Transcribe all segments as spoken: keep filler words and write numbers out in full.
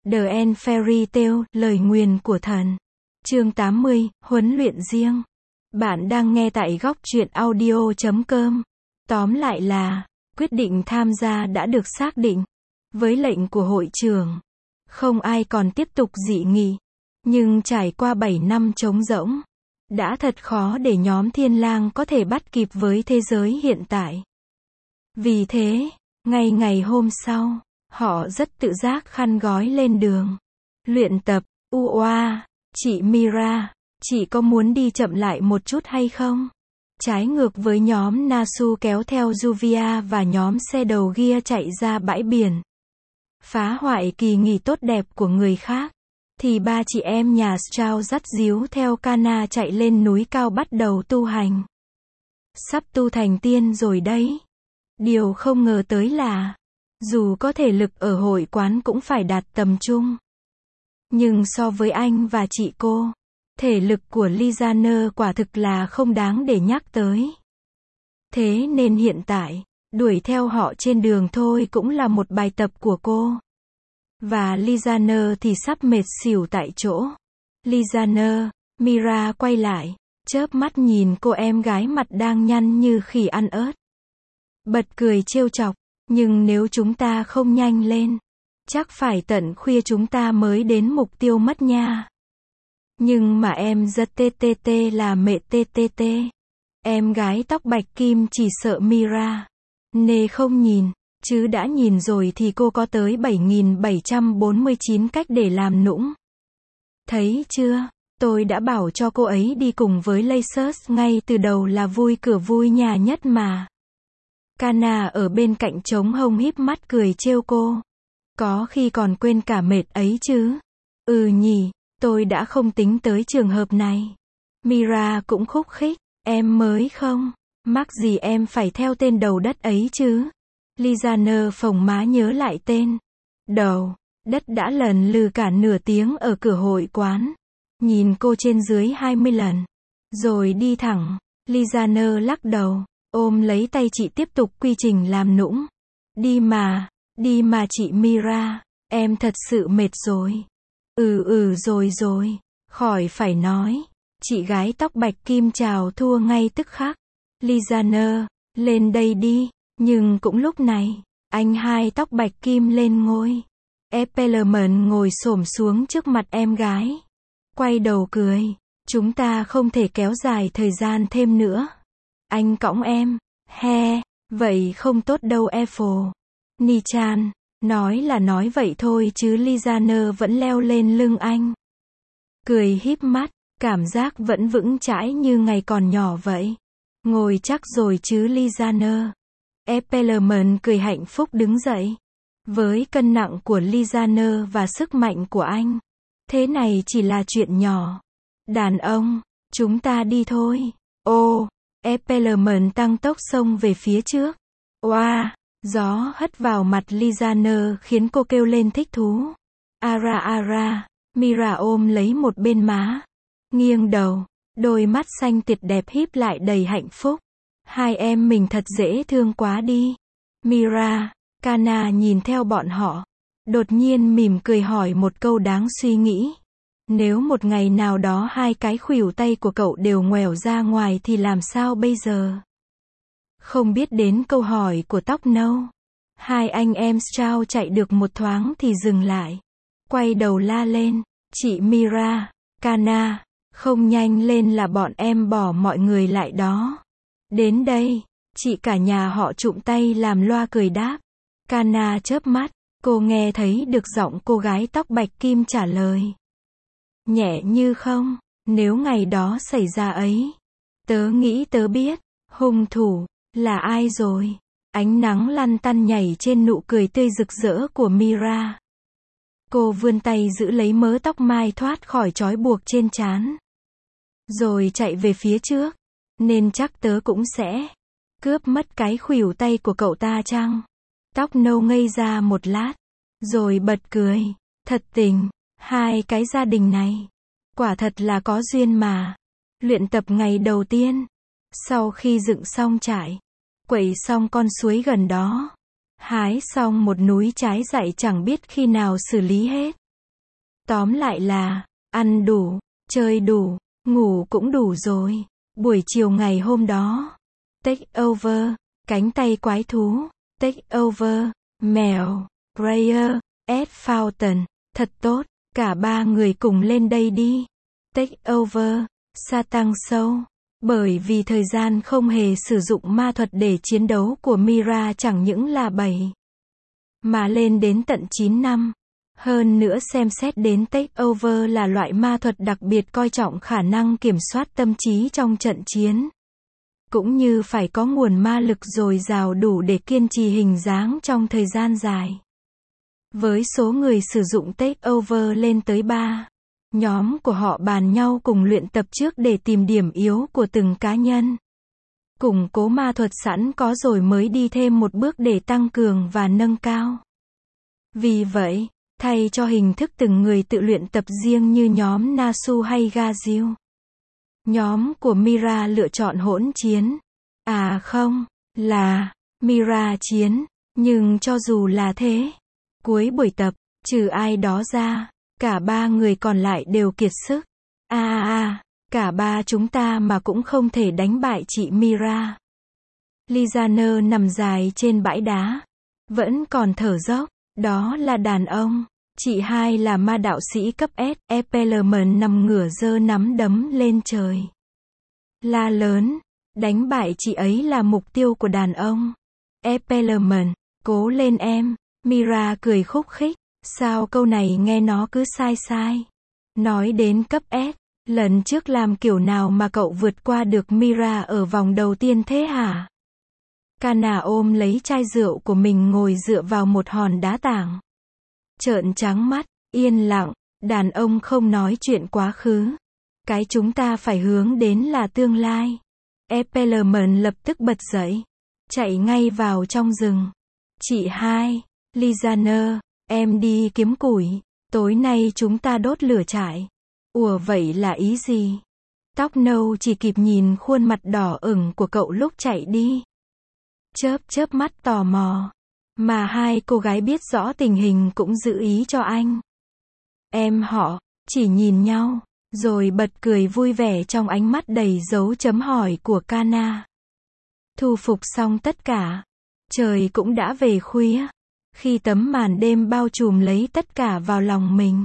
The End Fairy Tale, lời nguyền của thần. Chương tám mươi, huấn luyện riêng. Bạn đang nghe tại góc truyện audio chấm com. Tóm lại là, quyết định tham gia đã được xác định. Với lệnh của hội trưởng, không ai còn tiếp tục dị nghị. Nhưng trải qua bảy năm trống rỗng, đã thật khó để nhóm Thiên Lang có thể bắt kịp với thế giới hiện tại. Vì thế, ngay ngày hôm sau, họ rất tự giác khăn gói lên đường. Luyện tập, Ua, chị Mira, chị có muốn đi chậm lại một chút hay không? Trái ngược với nhóm Nasu kéo theo Juvia và nhóm xe đầu Gear chạy ra bãi biển. Phá hoại kỳ nghỉ tốt đẹp của người khác. Thì ba chị em nhà Strauss dắt díu theo Kana chạy lên núi cao bắt đầu tu hành. Sắp tu thành tiên rồi đấy. Điều không ngờ tới là, dù có thể lực ở hội quán cũng phải đạt tầm trung. Nhưng so với anh và chị cô, thể lực của Lizaner quả thực là không đáng để nhắc tới. Thế nên hiện tại, đuổi theo họ trên đường thôi cũng là một bài tập của cô. Và Lizaner thì sắp mệt xỉu tại chỗ. Lizaner, Mira quay lại, chớp mắt nhìn cô em gái mặt đang nhăn như khỉ ăn ớt. Bật cười trêu chọc, nhưng nếu chúng ta không nhanh lên, chắc phải tận khuya chúng ta mới đến mục tiêu mất nha. Nhưng mà em rất tê tê tê là mẹ tê tê tê. Em gái tóc bạch kim chỉ sợ Mira nê không nhìn, chứ đã nhìn rồi thì cô có tới bảy nghìn bảy trăm bốn mươi chín cách để làm nũng. Thấy chưa, tôi đã bảo cho cô ấy đi cùng với Lacers ngay từ đầu là vui cửa vui nhà nhất mà. Kana ở bên cạnh trống hông híp mắt cười trêu cô. Có khi còn quên cả mệt ấy chứ. Ừ nhỉ, tôi đã không tính tới trường hợp này. Mira cũng khúc khích, em mới không, mắc gì em phải theo tên đầu đất ấy chứ. Lizaner phồng má nhớ lại tên. Đầu đất đã lần lừ cả nửa tiếng ở cửa hội quán. Nhìn cô trên dưới hai mươi lần. Rồi đi thẳng. Lizaner lắc đầu, ôm lấy tay chị tiếp tục quy trình làm nũng. Đi mà, đi mà chị Mira, em thật sự mệt rồi. Ừ ừ rồi rồi, khỏi phải nói. Chị gái tóc bạch kim chào thua ngay tức khắc. Lizaner, lên đây đi. Nhưng cũng lúc này, anh hai tóc bạch kim lên ngôi. Epelman ngồi xổm xuống trước mặt em gái. Quay đầu cười. Chúng ta không thể kéo dài thời gian thêm nữa. Anh cõng em. He, vậy không tốt đâu Eiffel. Nichan, nói là nói vậy thôi chứ Lizaner vẫn leo lên lưng anh. Cười híp mắt, cảm giác vẫn vững chãi như ngày còn nhỏ vậy. Ngồi chắc rồi chứ Lizaner. Epelman cười hạnh phúc đứng dậy. Với cân nặng của Lizaner và sức mạnh của anh, thế này chỉ là chuyện nhỏ. Đàn ông, chúng ta đi thôi. Ô, Epelman tăng tốc xông về phía trước. Oa, gió hất vào mặt Lizaner khiến cô kêu lên thích thú. Ara ara, Mira ôm lấy một bên má. Nghiêng đầu, đôi mắt xanh tuyệt đẹp híp lại đầy hạnh phúc. Hai em mình thật dễ thương quá đi. Mira, Kana nhìn theo bọn họ. Đột nhiên mỉm cười hỏi một câu đáng suy nghĩ. Nếu một ngày nào đó hai cái khuỷu tay của cậu đều ngoẻo ra ngoài thì làm sao bây giờ? Không biết đến câu hỏi của tóc nâu. Hai anh em Strauss chạy được một thoáng thì dừng lại. Quay đầu la lên. Chị Mira, Kana, không nhanh lên là bọn em bỏ mọi người lại đó. Đến đây, chị cả nhà họ trụm tay làm loa cười đáp. Kana chớp mắt, cô nghe thấy được giọng cô gái tóc bạch kim trả lời. Nhẹ như không, nếu ngày đó xảy ra ấy, tớ nghĩ tớ biết, hung thủ, là ai rồi. Ánh nắng lăn tăn nhảy trên nụ cười tươi rực rỡ của Mira. Cô vươn tay giữ lấy mớ tóc mai thoát khỏi trói buộc trên trán. Rồi chạy về phía trước. Nên chắc tớ cũng sẽ cướp mất cái khuỷu tay của cậu ta chăng? Tóc nâu ngây ra một lát. Rồi bật cười. Thật tình, hai cái gia đình này. Quả thật là có duyên mà. Luyện tập ngày đầu tiên. Sau khi dựng xong trại. Quẩy xong con suối gần đó. Hái xong một núi trái dại chẳng biết khi nào xử lý hết. Tóm lại là, ăn đủ, chơi đủ, ngủ cũng đủ rồi. Buổi chiều ngày hôm đó, take over, cánh tay quái thú, take over, mèo, prayer, at fountain, thật tốt, cả ba người cùng lên đây đi. Take over, Satan Show. Bởi vì thời gian không hề sử dụng ma thuật để chiến đấu của Mira chẳng những là bảy, mà lên đến tận chín năm. Hơn nữa xem xét đến take over là loại ma thuật đặc biệt coi trọng khả năng kiểm soát tâm trí trong trận chiến. Cũng như phải có nguồn ma lực dồi dào đủ để kiên trì hình dáng trong thời gian dài. Với số người sử dụng take over lên tới ba, nhóm của họ bàn nhau cùng luyện tập trước để tìm điểm yếu của từng cá nhân. Củng cố ma thuật sẵn có rồi mới đi thêm một bước để tăng cường và nâng cao. Vì vậy, thay cho hình thức từng người tự luyện tập riêng như nhóm Nasu hay Gazil, nhóm của Mira lựa chọn hỗn chiến. À không, là Mira chiến. Nhưng cho dù là thế, cuối buổi tập, trừ ai đó ra, cả ba người còn lại đều kiệt sức. À à à, cả ba chúng ta mà cũng không thể đánh bại chị Mira. Lizaner nằm dài trên bãi đá, vẫn còn thở dốc. Đó là đàn ông. Chị hai là ma đạo sĩ cấp S, Epelman nằm ngửa giơ nắm đấm lên trời. La lớn, đánh bại chị ấy là mục tiêu của đàn ông. Epelman, cố lên em. Mira cười khúc khích. Sao câu này nghe nó cứ sai sai. Nói đến cấp S, lần trước làm kiểu nào mà cậu vượt qua được Mira ở vòng đầu tiên thế hả? Kana ôm lấy chai rượu của mình ngồi dựa vào một hòn đá tảng. Trợn trắng mắt, yên lặng, đàn ông không nói chuyện quá khứ. Cái chúng ta phải hướng đến là tương lai. Epelman lập tức bật dậy, chạy ngay vào trong rừng. Chị hai, Lizaner, em đi kiếm củi, tối nay chúng ta đốt lửa trại. Ủa vậy là ý gì? Tóc nâu chỉ kịp nhìn khuôn mặt đỏ ửng của cậu lúc chạy đi. Chớp chớp mắt tò mò. Mà hai cô gái biết rõ tình hình cũng giữ ý cho anh. Em họ, chỉ nhìn nhau, rồi bật cười vui vẻ trong ánh mắt đầy dấu chấm hỏi của Kana. Thu phục xong tất cả. Trời cũng đã về khuya. Khi tấm màn đêm bao trùm lấy tất cả vào lòng mình.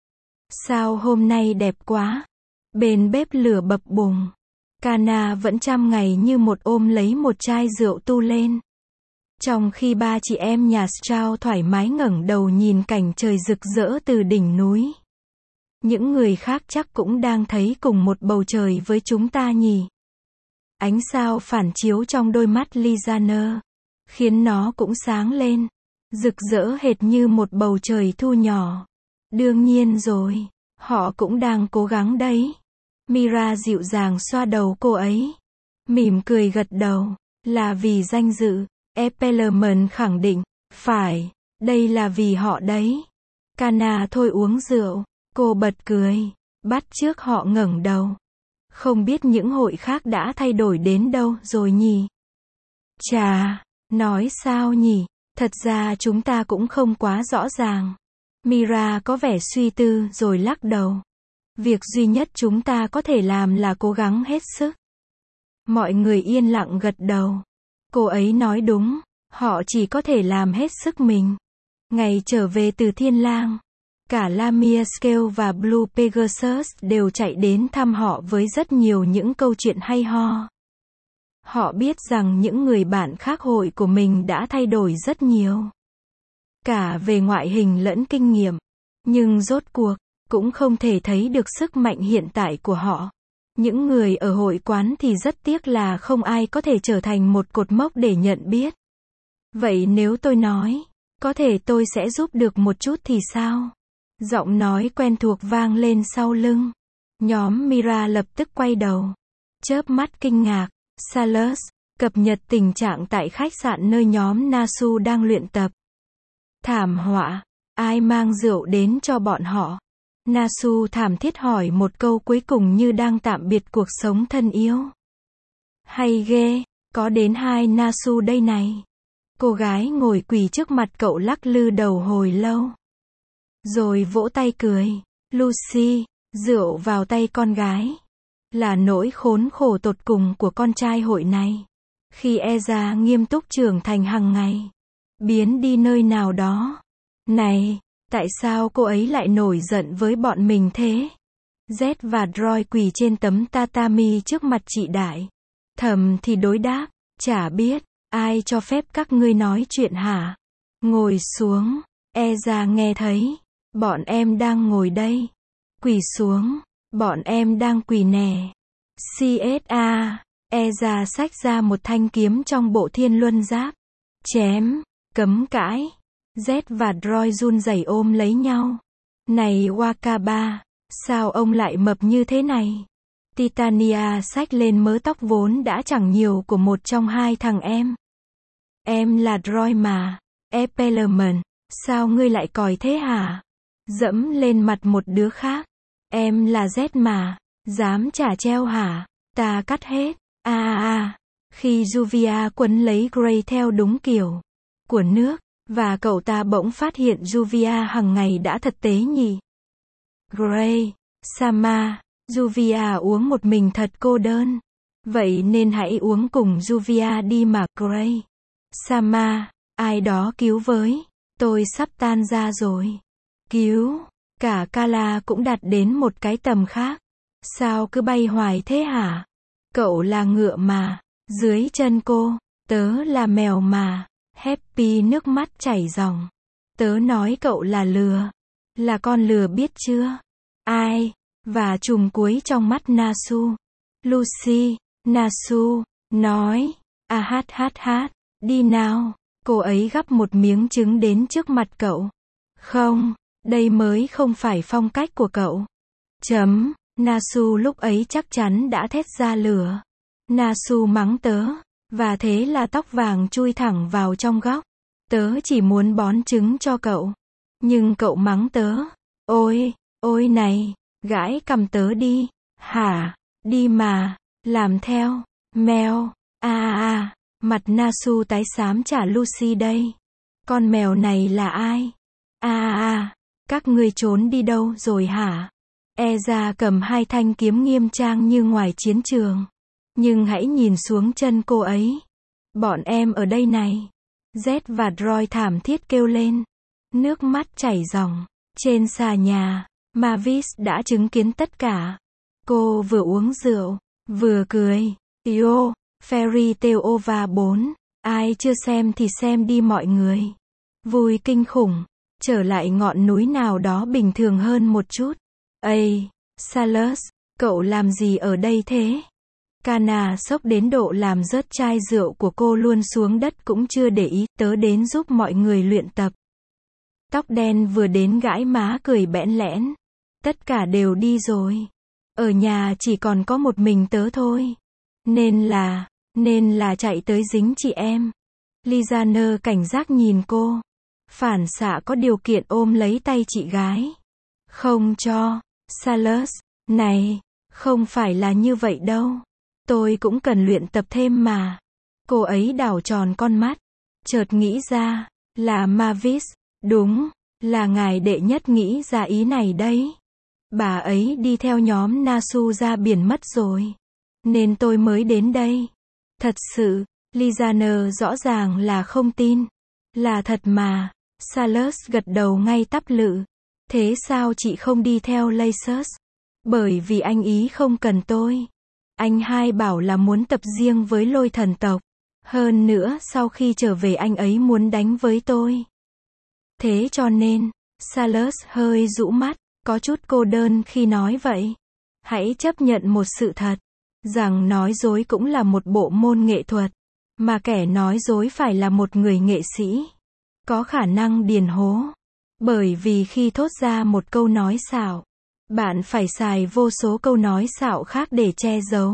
Sao hôm nay đẹp quá. Bên bếp lửa bập bùng. Kana vẫn trăm ngày như một ôm lấy một chai rượu tu lên. Trong khi ba chị em nhà Strauss thoải mái ngẩng đầu nhìn cảnh trời rực rỡ từ đỉnh núi. Những người khác chắc cũng đang thấy cùng một bầu trời với chúng ta nhỉ. Ánh sao phản chiếu trong đôi mắt Lizaner, khiến nó cũng sáng lên, rực rỡ hệt như một bầu trời thu nhỏ. Đương nhiên rồi, họ cũng đang cố gắng đấy. Mira dịu dàng xoa đầu cô ấy, mỉm cười gật đầu, là vì danh dự. Epelman khẳng định, phải, đây là vì họ đấy. Kana thôi uống rượu, cô bật cười, bắt chước họ ngẩng đầu. Không biết những hội khác đã thay đổi đến đâu rồi nhỉ? Chà, nói sao nhỉ? Thật ra chúng ta cũng không quá rõ ràng. Mira có vẻ suy tư rồi lắc đầu. Việc duy nhất chúng ta có thể làm là cố gắng hết sức. Mọi người yên lặng gật đầu. Cô ấy nói đúng, họ chỉ có thể làm hết sức mình. Ngày trở về từ Thiên Lang, cả Lamia Scale và Blue Pegasus đều chạy đến thăm họ với rất nhiều những câu chuyện hay ho. Họ biết rằng những người bạn khác hội của mình đã thay đổi rất nhiều. Cả về ngoại hình lẫn kinh nghiệm. Nhưng rốt cuộc, cũng không thể thấy được sức mạnh hiện tại của họ. Những người ở hội quán thì rất tiếc là không ai có thể trở thành một cột mốc để nhận biết. Vậy nếu tôi nói, có thể tôi sẽ giúp được một chút thì sao? Giọng nói quen thuộc vang lên sau lưng. Nhóm Mira lập tức quay đầu. Chớp mắt kinh ngạc. Salus, cập nhật tình trạng tại khách sạn nơi nhóm Nasu đang luyện tập. Thảm họa. Ai mang rượu đến cho bọn họ? Nasu thảm thiết hỏi một câu cuối cùng như đang tạm biệt cuộc sống thân yêu. Hay ghê, có đến hai Nasu đây này. Cô gái ngồi quỳ trước mặt cậu lắc lư đầu hồi lâu. Rồi vỗ tay cười. Lucy, rượu vào tay con gái. Là nỗi khốn khổ tột cùng của con trai hội này. Khi Ezra nghiêm túc trưởng thành hàng ngày. Biến đi nơi nào đó. Này, tại sao cô ấy lại nổi giận với bọn mình thế? Z và Roy quỳ trên tấm tatami trước mặt chị Đại. Thầm thì đối đáp, chả biết, ai cho phép các ngươi nói chuyện hả? Ngồi xuống, Ezra nghe thấy, bọn em đang ngồi đây. Quỳ xuống, bọn em đang quỳ nè. xê ét a, Ezra xách ra một thanh kiếm trong bộ thiên luân giáp. Chém, cấm cãi. Z và Roy run rẩy ôm lấy nhau. Này Wakaba, sao ông lại mập như thế này? Titania xách lên mớ tóc vốn đã chẳng nhiều của một trong hai thằng em. Em là Roy mà. Epelman, sao ngươi lại còi thế hả? Dẫm lên mặt một đứa khác. Em là Z mà. Dám trả treo hả? Ta cắt hết. A a a. Khi Juvia quấn lấy Gray theo đúng kiểu của nước, và cậu ta bỗng phát hiện Juvia hằng ngày đã thật tế nhỉ. Gray, Sama, Juvia uống một mình thật cô đơn. Vậy nên hãy uống cùng Juvia đi mà Gray. Sama, ai đó cứu với. Tôi sắp tan ra rồi. Cứu. Cả Kala cũng đạt đến một cái tầm khác. Sao cứ bay hoài thế hả? Cậu là ngựa mà. Dưới chân cô, tớ là mèo mà. Happy nước mắt chảy ròng. Tớ nói cậu là lừa. Là con lừa biết chưa? Ai? Và chùm cuối trong mắt Nasu. Lucy, Nasu, nói. À hát hát hát, đi nào. Cô ấy gắp một miếng trứng đến trước mặt cậu. Không, đây mới không phải phong cách của cậu. Chấm, Nasu lúc ấy chắc chắn đã thét ra lửa. Nasu mắng tớ. Và thế là tóc vàng chui thẳng vào trong góc. Tớ chỉ muốn bón trứng cho cậu. Nhưng cậu mắng tớ. Ôi, ôi này, gãi cầm tớ đi. Hả, đi mà, làm theo. Mèo, a a a, mặt Nasu tái xám trả Lucy đây. Con mèo này là ai? A a a, các ngươi trốn đi đâu rồi hả? Ezra cầm hai thanh kiếm nghiêm trang như ngoài chiến trường. Nhưng hãy nhìn xuống chân cô ấy. Bọn em ở đây này. Z và Roy thảm thiết kêu lên. Nước mắt chảy ròng. Trên xà nhà, Mavis đã chứng kiến tất cả. Cô vừa uống rượu, vừa cười. Yo, Fairy Tale Ova bốn. Ai chưa xem thì xem đi mọi người. Vui kinh khủng. Trở lại ngọn núi nào đó bình thường hơn một chút. Ây, Salus, cậu làm gì ở đây thế? Kana sốc đến độ làm rớt chai rượu của cô luôn xuống đất cũng chưa để ý, tớ đến giúp mọi người luyện tập. Tóc đen vừa đến gãi má cười bẽn lẽn. Tất cả đều đi rồi. Ở nhà chỉ còn có một mình tớ thôi. Nên là, nên là chạy tới dính chị em. Lizaner cảnh giác nhìn cô. Phản xạ có điều kiện ôm lấy tay chị gái. Không cho, Salus, này, không phải là như vậy đâu. Tôi cũng cần luyện tập thêm mà. Cô ấy đảo tròn con mắt. Chợt nghĩ ra, là Mavis, đúng, là ngài đệ nhất nghĩ ra ý này đấy. Bà ấy đi theo nhóm Nasu ra biển mất rồi. Nên tôi mới đến đây. Thật sự, Lizaner rõ ràng là không tin. Là thật mà. Salus gật đầu ngay tắp lự. Thế sao chị không đi theo Lacus? Bởi vì anh ý không cần tôi. Anh hai bảo là muốn tập riêng với lôi thần tộc. Hơn nữa sau khi trở về anh ấy muốn đánh với tôi. Thế cho nên, Salus hơi rũ mắt, có chút cô đơn khi nói vậy. Hãy chấp nhận một sự thật, rằng nói dối cũng là một bộ môn nghệ thuật, mà kẻ nói dối phải là một người nghệ sĩ, có khả năng điền hố. Bởi vì khi thốt ra một câu nói xạo, bạn phải xài vô số câu nói xạo khác để che giấu.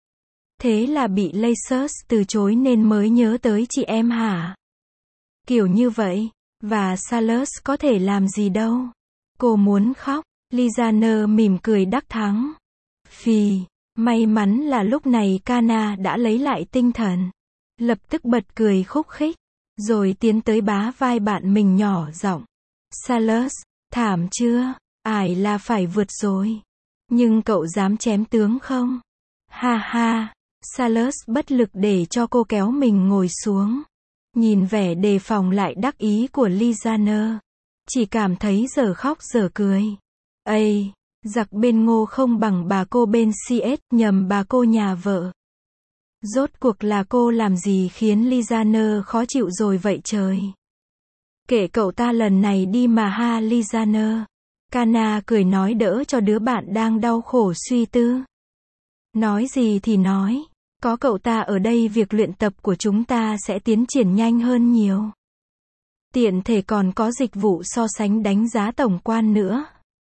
Thế là bị Lacus từ chối nên mới nhớ tới chị em hả? Kiểu như vậy, và Salus có thể làm gì đâu. Cô muốn khóc, Lizaner mỉm cười đắc thắng. Phì, may mắn là lúc này Kana đã lấy lại tinh thần. Lập tức bật cười khúc khích, rồi tiến tới bá vai bạn mình nhỏ giọng. Salus, thảm chưa? Ải là phải vượt rồi. Nhưng cậu dám chém tướng không? Ha ha. Salas bất lực để cho cô kéo mình ngồi xuống. Nhìn vẻ đề phòng lại đắc ý của Lizaner. Chỉ cảm thấy giờ khóc giờ cười. Ây, giặc bên Ngô không bằng bà cô bên xê ét, nhầm bà cô nhà vợ. Rốt cuộc là cô làm gì khiến Lizaner khó chịu rồi vậy trời? Kệ cậu ta lần này đi mà ha Lizaner. Kana cười nói đỡ cho đứa bạn đang đau khổ suy tư. Nói gì thì nói. Có cậu ta ở đây việc luyện tập của chúng ta sẽ tiến triển nhanh hơn nhiều. Tiện thể còn có dịch vụ so sánh đánh giá tổng quan nữa.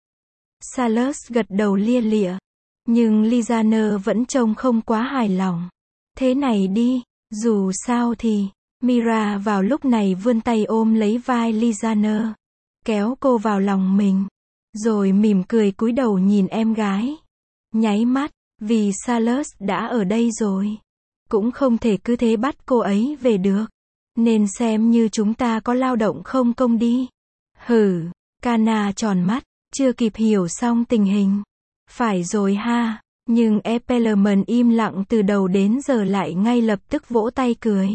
Salas gật đầu lia lịa. Nhưng Lizaner vẫn trông không quá hài lòng. Thế này đi, dù sao thì, Mira vào lúc này vươn tay ôm lấy vai Lizaner. Kéo cô vào lòng mình. Rồi mỉm cười cúi đầu nhìn em gái. Nháy mắt, vì Salas đã ở đây rồi. Cũng không thể cứ thế bắt cô ấy về được. Nên xem như chúng ta có lao động không công đi. Hừ, Kana tròn mắt, chưa kịp hiểu xong tình hình. Phải rồi ha, nhưng Epelman im lặng từ đầu đến giờ lại ngay lập tức vỗ tay cười.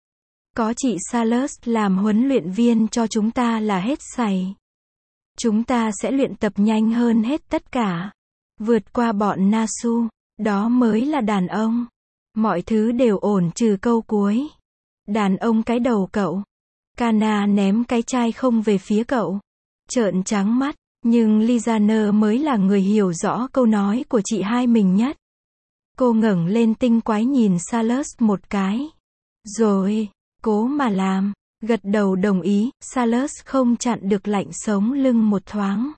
Có chị Salas làm huấn luyện viên cho chúng ta là hết sảy. Chúng ta sẽ luyện tập nhanh hơn hết tất cả. Vượt qua bọn Nasu, đó mới là đàn ông. Mọi thứ đều ổn trừ câu cuối. Đàn ông cái đầu cậu. Kana ném cái chai không về phía cậu. Trợn trắng mắt, nhưng Lizaner mới là người hiểu rõ câu nói của chị hai mình nhất. Cô ngẩng lên tinh quái nhìn Salas một cái. Rồi, cố mà làm. Gật đầu đồng ý, Salas không chặn được lạnh sống lưng một thoáng.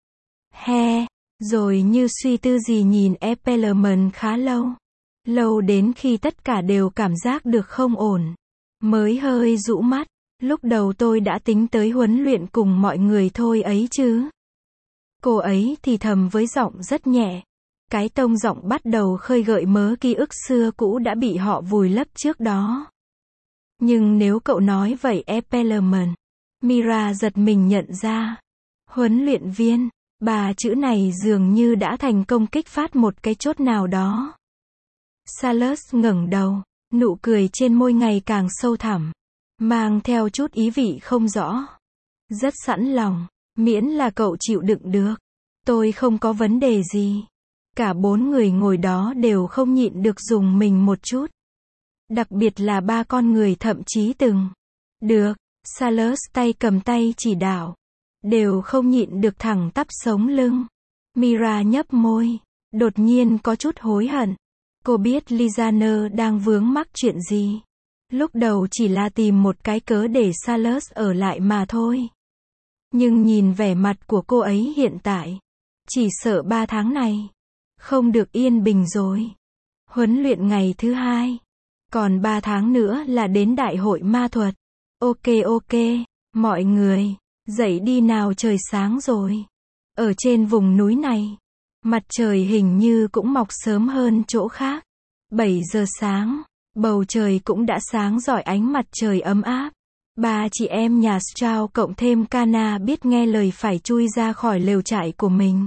He, rồi như suy tư gì nhìn Epelman khá lâu. Lâu đến khi tất cả đều cảm giác được không ổn. Mới hơi rũ mắt, lúc đầu tôi đã tính tới huấn luyện cùng mọi người thôi ấy chứ. Cô ấy thì thầm với giọng rất nhẹ. Cái tông giọng bắt đầu khơi gợi mớ ký ức xưa cũ đã bị họ vùi lấp trước đó. Nhưng nếu cậu nói vậy Epelman, Mira giật mình nhận ra. Huấn luyện viên, bà chữ này dường như đã thành công kích phát một cái chốt nào đó. Salas ngẩng đầu, nụ cười trên môi ngày càng sâu thẳm, mang theo chút ý vị không rõ. Rất sẵn lòng, miễn là cậu chịu đựng được. Tôi không có vấn đề gì. Cả bốn người ngồi đó đều không nhịn được dùng mình một chút. Đặc biệt là ba con người thậm chí từng. Được, Salas tay cầm tay chỉ đạo. Đều không nhịn được thẳng tắp sống lưng. Mira nhấp môi. Đột nhiên có chút hối hận. Cô biết Lizaner đang vướng mắc chuyện gì. Lúc đầu chỉ là tìm một cái cớ để Salas ở lại mà thôi. Nhưng nhìn vẻ mặt của cô ấy hiện tại. Chỉ sợ ba tháng này. Không được yên bình rồi. Huấn luyện ngày thứ hai. Còn ba tháng nữa là đến đại hội ma thuật. Ok ok, mọi người, dậy đi nào trời sáng rồi. Ở trên vùng núi này, mặt trời hình như cũng mọc sớm hơn chỗ khác. bảy giờ sáng, bầu trời cũng đã sáng rọi ánh mặt trời ấm áp. Ba chị em nhà Strauss cộng thêm Kana biết nghe lời phải chui ra khỏi lều trại của mình.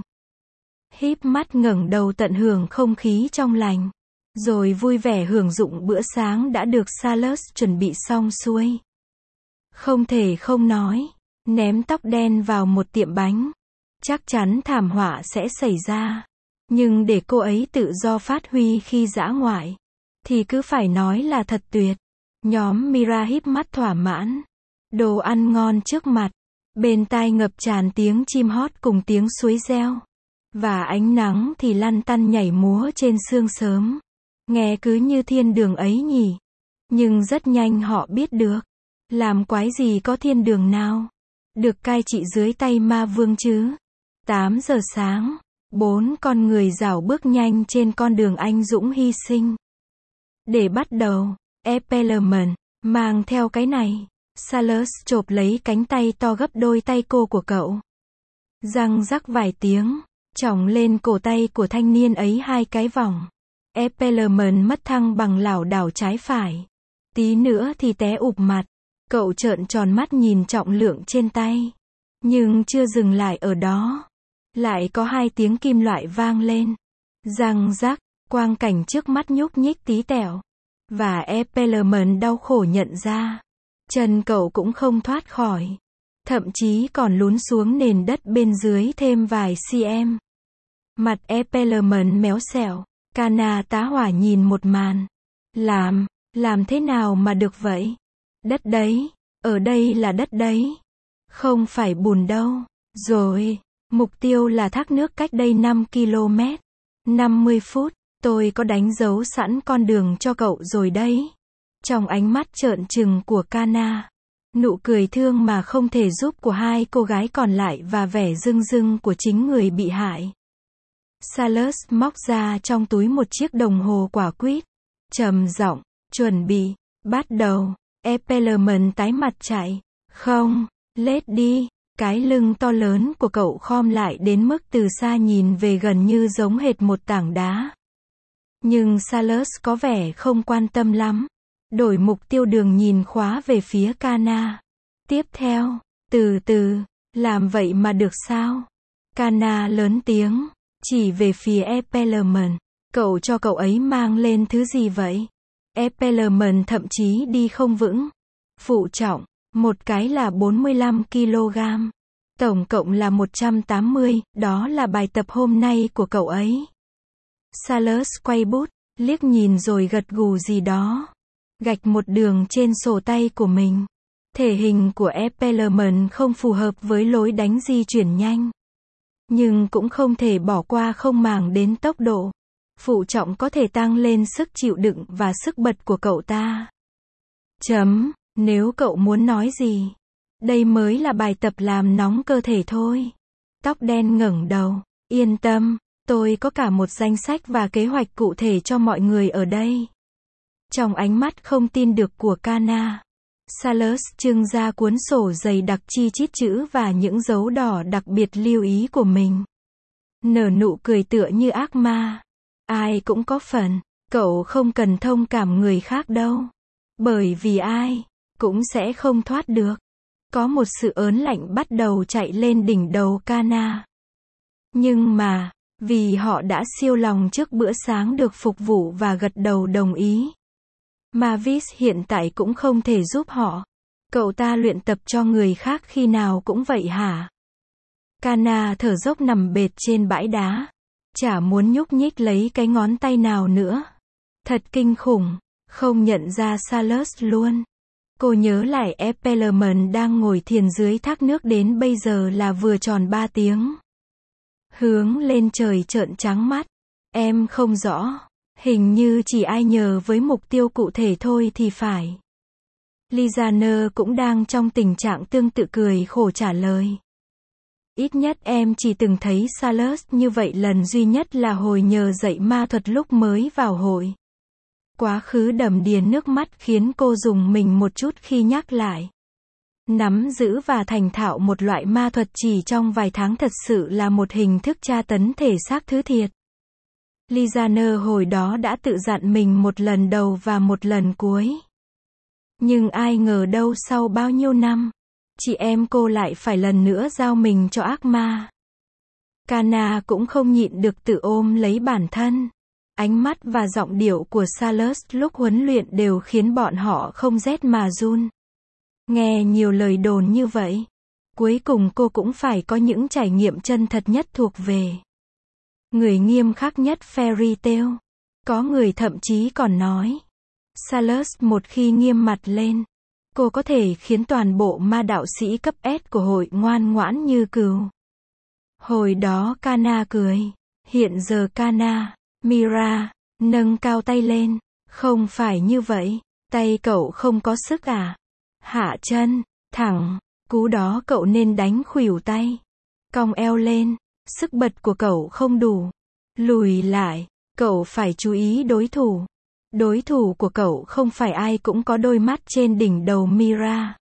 Híp mắt ngẩng đầu tận hưởng không khí trong lành. Rồi vui vẻ hưởng dụng bữa sáng đã được Salas chuẩn bị xong xuôi. Không thể không nói, ném tóc đen vào một tiệm bánh. Chắc chắn thảm họa sẽ xảy ra. Nhưng để cô ấy tự do phát huy khi dã ngoại, thì cứ phải nói là thật tuyệt. Nhóm Mira híp mắt thỏa mãn. Đồ ăn ngon trước mặt. Bên tai ngập tràn tiếng chim hót cùng tiếng suối reo. Và ánh nắng thì lăn tăn nhảy múa trên sương sớm. Nghe cứ như thiên đường ấy nhỉ. Nhưng rất nhanh họ biết được. Làm quái gì có thiên đường nào. Được cai trị dưới tay ma vương chứ. tám giờ sáng. Bốn con người rảo bước nhanh trên con đường anh dũng hy sinh. Để bắt đầu, Epelman mang theo cái này. Salas chộp lấy cánh tay to gấp đôi tay cô của cậu. Răng rắc vài tiếng. Chỏng lên cổ tay của thanh niên ấy hai cái vòng. Epelman mất thăng bằng lảo đảo trái phải. Tí nữa thì té ụp mặt. Cậu trợn tròn mắt nhìn trọng lượng trên tay. Nhưng chưa dừng lại ở đó. Lại có hai tiếng kim loại vang lên. Răng rắc, quang cảnh trước mắt nhúc nhích tí tẹo. Và Eppelman đau khổ nhận ra. Chân cậu cũng không thoát khỏi. Thậm chí còn lún xuống nền đất bên dưới thêm vài cm. Mặt Eppelman méo xẹo. Kana tá hỏa nhìn một màn. Làm, làm thế nào mà được vậy? Đất đấy, ở đây là đất đấy. Không phải bùn đâu. Rồi, mục tiêu là thác nước cách đây năm ki lô mét. năm mươi phút, tôi có đánh dấu sẵn con đường cho cậu rồi đấy. Trong ánh mắt trợn trừng của Kana, nụ cười thương mà không thể giúp của hai cô gái còn lại và vẻ rưng rưng của chính người bị hại. Salus móc ra trong túi một chiếc đồng hồ quả quýt. Trầm giọng, chuẩn bị, bắt đầu. Eppelman tái mặt chạy. Không, lết đi. Cái lưng to lớn của cậu khom lại đến mức từ xa nhìn về gần như giống hệt một tảng đá. Nhưng Salus có vẻ không quan tâm lắm. Đổi mục tiêu đường nhìn khóa về phía Kana. Tiếp theo, từ từ, làm vậy mà được sao? Kana lớn tiếng, chỉ về phía Eppelman. Cậu cho cậu ấy mang lên thứ gì vậy? Eppelman thậm chí đi không vững. Phụ trọng, một cái là bốn mươi lăm ki lô gam. Tổng cộng là một trăm tám mươi, đó là bài tập hôm nay của cậu ấy. Salus quay bút, liếc nhìn rồi gật gù gì đó. Gạch một đường trên sổ tay của mình. Thể hình của Eppelman không phù hợp với lối đánh di chuyển nhanh. Nhưng cũng không thể bỏ qua không màng đến tốc độ. Phụ trọng có thể tăng lên sức chịu đựng và sức bật của cậu ta. Chấm, nếu cậu muốn nói gì. Đây mới là bài tập làm nóng cơ thể thôi. Tóc đen ngẩng đầu, yên tâm, tôi có cả một danh sách và kế hoạch cụ thể cho mọi người ở đây. Trong ánh mắt không tin được của Kana, Salus trưng ra cuốn sổ dày đặc chi chít chữ và những dấu đỏ đặc biệt lưu ý của mình. Nở nụ cười tựa như ác ma. Ai cũng có phần, cậu không cần thông cảm người khác đâu. Bởi vì ai cũng sẽ không thoát được. Có một sự ớn lạnh bắt đầu chạy lên đỉnh đầu Kana. Nhưng mà, vì họ đã siêu lòng trước bữa sáng được phục vụ và gật đầu đồng ý. Mavis hiện tại cũng không thể giúp họ. Cậu ta luyện tập cho người khác khi nào cũng vậy hả? Kana thở dốc nằm bệt trên bãi đá. Chả muốn nhúc nhích lấy cái ngón tay nào nữa. Thật kinh khủng, không nhận ra Salus luôn. Cô nhớ lại Eppelman đang ngồi thiền dưới thác nước đến bây giờ là vừa tròn ba tiếng. Hướng lên trời trợn trắng mắt. Em không rõ. Hình như chỉ ai nhờ với mục tiêu cụ thể thôi thì phải. Lizaner cũng đang trong tình trạng tương tự cười khổ trả lời. Ít nhất em chỉ từng thấy Salus như vậy lần duy nhất là hồi nhờ dạy ma thuật lúc mới vào hội. Quá khứ đầm đìa nước mắt khiến cô rùng mình một chút khi nhắc lại. Nắm giữ và thành thạo một loại ma thuật chỉ trong vài tháng thật sự là một hình thức tra tấn thể xác thứ thiệt. Lizaner hồi đó đã tự dặn mình một lần đầu và một lần cuối. Nhưng ai ngờ đâu sau bao nhiêu năm, chị em cô lại phải lần nữa giao mình cho ác ma. Kana cũng không nhịn được tự ôm lấy bản thân. Ánh mắt và giọng điệu của Salus lúc huấn luyện đều khiến bọn họ không rét mà run. Nghe nhiều lời đồn như vậy, cuối cùng cô cũng phải có những trải nghiệm chân thật nhất thuộc về người nghiêm khắc nhất fairy tale. Có người thậm chí còn nói, Salus một khi nghiêm mặt lên, cô có thể khiến toàn bộ ma đạo sĩ cấp S của hội ngoan ngoãn như cừu. Hồi đó Kana cười. Hiện giờ Kana, Mira, nâng cao tay lên. Không phải như vậy, tay cậu không có sức à? Hạ chân, thẳng, cú đó cậu nên đánh khuỷu tay. Cong eo lên, sức bật của cậu không đủ. Lùi lại, cậu phải chú ý đối thủ. Đối thủ của cậu không phải ai cũng có đôi mắt trên đỉnh đầu Mira.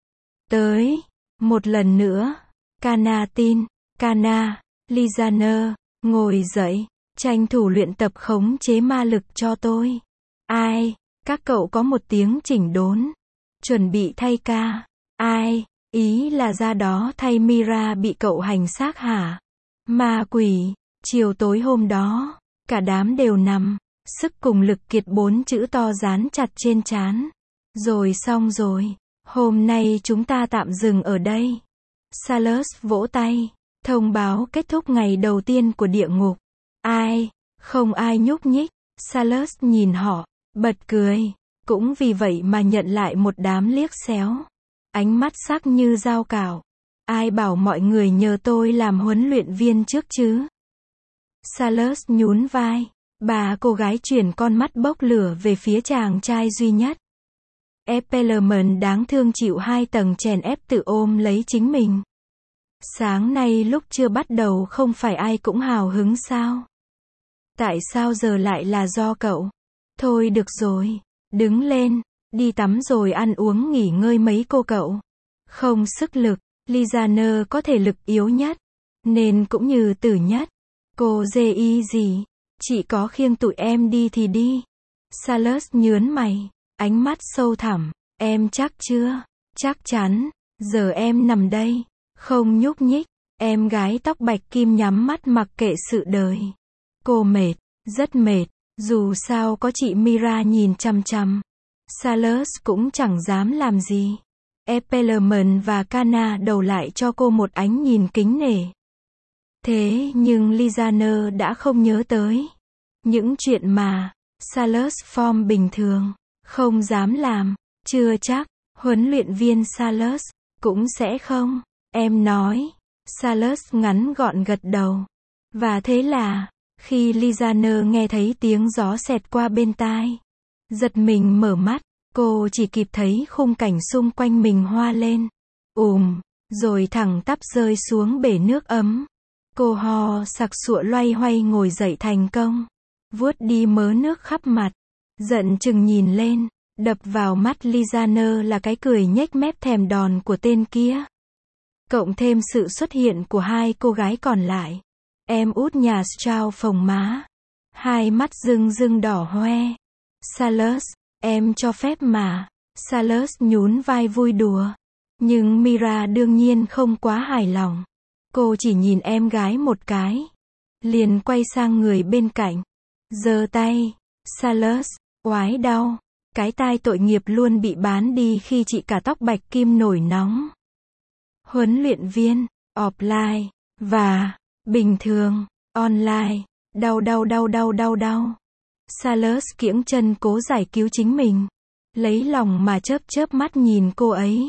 Tới, một lần nữa, Kana tin, Kana, Lizaner, ngồi dậy, tranh thủ luyện tập khống chế ma lực cho tôi. Ai, các cậu có một tiếng chỉnh đốn. Chuẩn bị thay ca. Ai, ý là ra đó thay Mira bị cậu hành xác hả? Ma quỷ, chiều tối hôm đó, cả đám đều nằm, sức cùng lực kiệt bốn chữ to dán chặt trên trán. Rồi xong rồi, hôm nay chúng ta tạm dừng ở đây. Salus vỗ tay, thông báo kết thúc ngày đầu tiên của địa ngục. Ai? Không ai nhúc nhích. Salus nhìn họ, bật cười, cũng vì vậy mà nhận lại một đám liếc xéo. Ánh mắt sắc như dao cạo. Ai bảo mọi người nhờ tôi làm huấn luyện viên trước chứ? Salus nhún vai. Bà cô gái chuyển con mắt bốc lửa về phía chàng trai duy nhất. Eppelman đáng thương chịu hai tầng chèn ép tự ôm lấy chính mình. Sáng nay lúc chưa bắt đầu không phải ai cũng hào hứng sao? Tại sao giờ lại là do cậu? Thôi được rồi, đứng lên, đi tắm rồi ăn uống nghỉ ngơi mấy cô cậu. Không sức lực, Lizaner có thể lực yếu nhất, nên cũng như tử nhất. Cô dê y gì? Chị có khiêng tụi em đi thì đi. Salus nhớn mày, ánh mắt sâu thẳm. Em chắc chưa? Chắc chắn. Giờ em nằm đây, không nhúc nhích. Em gái tóc bạch kim nhắm mắt mặc kệ sự đời. Cô mệt, rất mệt. Dù sao có chị Mira nhìn chăm chăm, Salus cũng chẳng dám làm gì. Eppelman và Kana đầu lại cho cô một ánh nhìn kính nể. Thế nhưng Lizaner đã không nhớ tới những chuyện mà Salus form bình thường không dám làm. Chưa chắc, huấn luyện viên Salus cũng sẽ không. Em nói. Salus ngắn gọn gật đầu. Và thế là, khi Lizaner nghe thấy tiếng gió xẹt qua bên tai, giật mình mở mắt, cô chỉ kịp thấy khung cảnh xung quanh mình hoa lên. Ùm, rồi thẳng tắp rơi xuống bể nước ấm. Cô ho sặc sụa loay hoay ngồi dậy thành công, vuốt đi mớ nước khắp mặt, giận chừng nhìn lên, đập vào mắt Lizaner là cái cười nhếch mép thèm đòn của tên kia. Cộng thêm sự xuất hiện của hai cô gái còn lại. Em út nhà Strauss phồng má, hai mắt rưng rưng đỏ hoe. Salus, em cho phép mà. Salus nhún vai vui đùa. Nhưng Mira đương nhiên không quá hài lòng. Cô chỉ nhìn em gái một cái, liền quay sang người bên cạnh, giơ tay. Salus, oái đau. Cái tai tội nghiệp luôn bị bán đi khi chị cả tóc bạch kim nổi nóng. Huấn luyện viên, offline, và bình thường, online, đau đau đau đau đau đau. Salus kiễng chân cố giải cứu chính mình. Lấy lòng mà chớp chớp mắt nhìn cô ấy.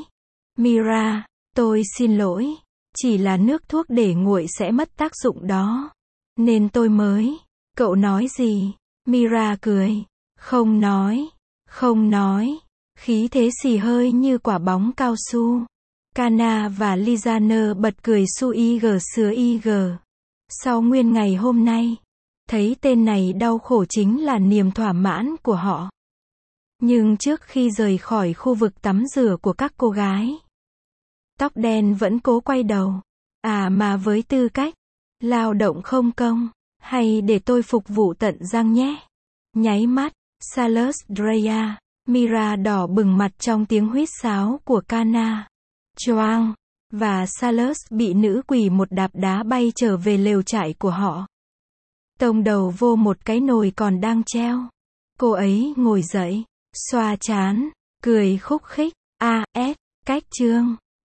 Mira, tôi xin lỗi. Chỉ là nước thuốc để nguội sẽ mất tác dụng đó. Nên tôi mới. Cậu nói gì? Mira cười. Không nói. Không nói. Khí thế xì hơi như quả bóng cao su. Kana và Lizaner bật cười su y gờ sứa y gờ. Sau nguyên ngày hôm nay, thấy tên này đau khổ chính là niềm thỏa mãn của họ. Nhưng trước khi rời khỏi khu vực tắm rửa của các cô gái, tóc đen vẫn cố quay đầu. À mà với tư cách lao động không công, hay để tôi phục vụ tận răng nhé. Nháy mắt, Salus Drea, Mira đỏ bừng mặt trong tiếng huýt sáo của Kana. Choang, và Salus bị nữ quỷ một đạp đá bay trở về lều trại của họ. Tông đầu vô một cái nồi còn đang treo. Cô ấy ngồi dậy, xoa trán, cười khúc khích. A S, cách chương.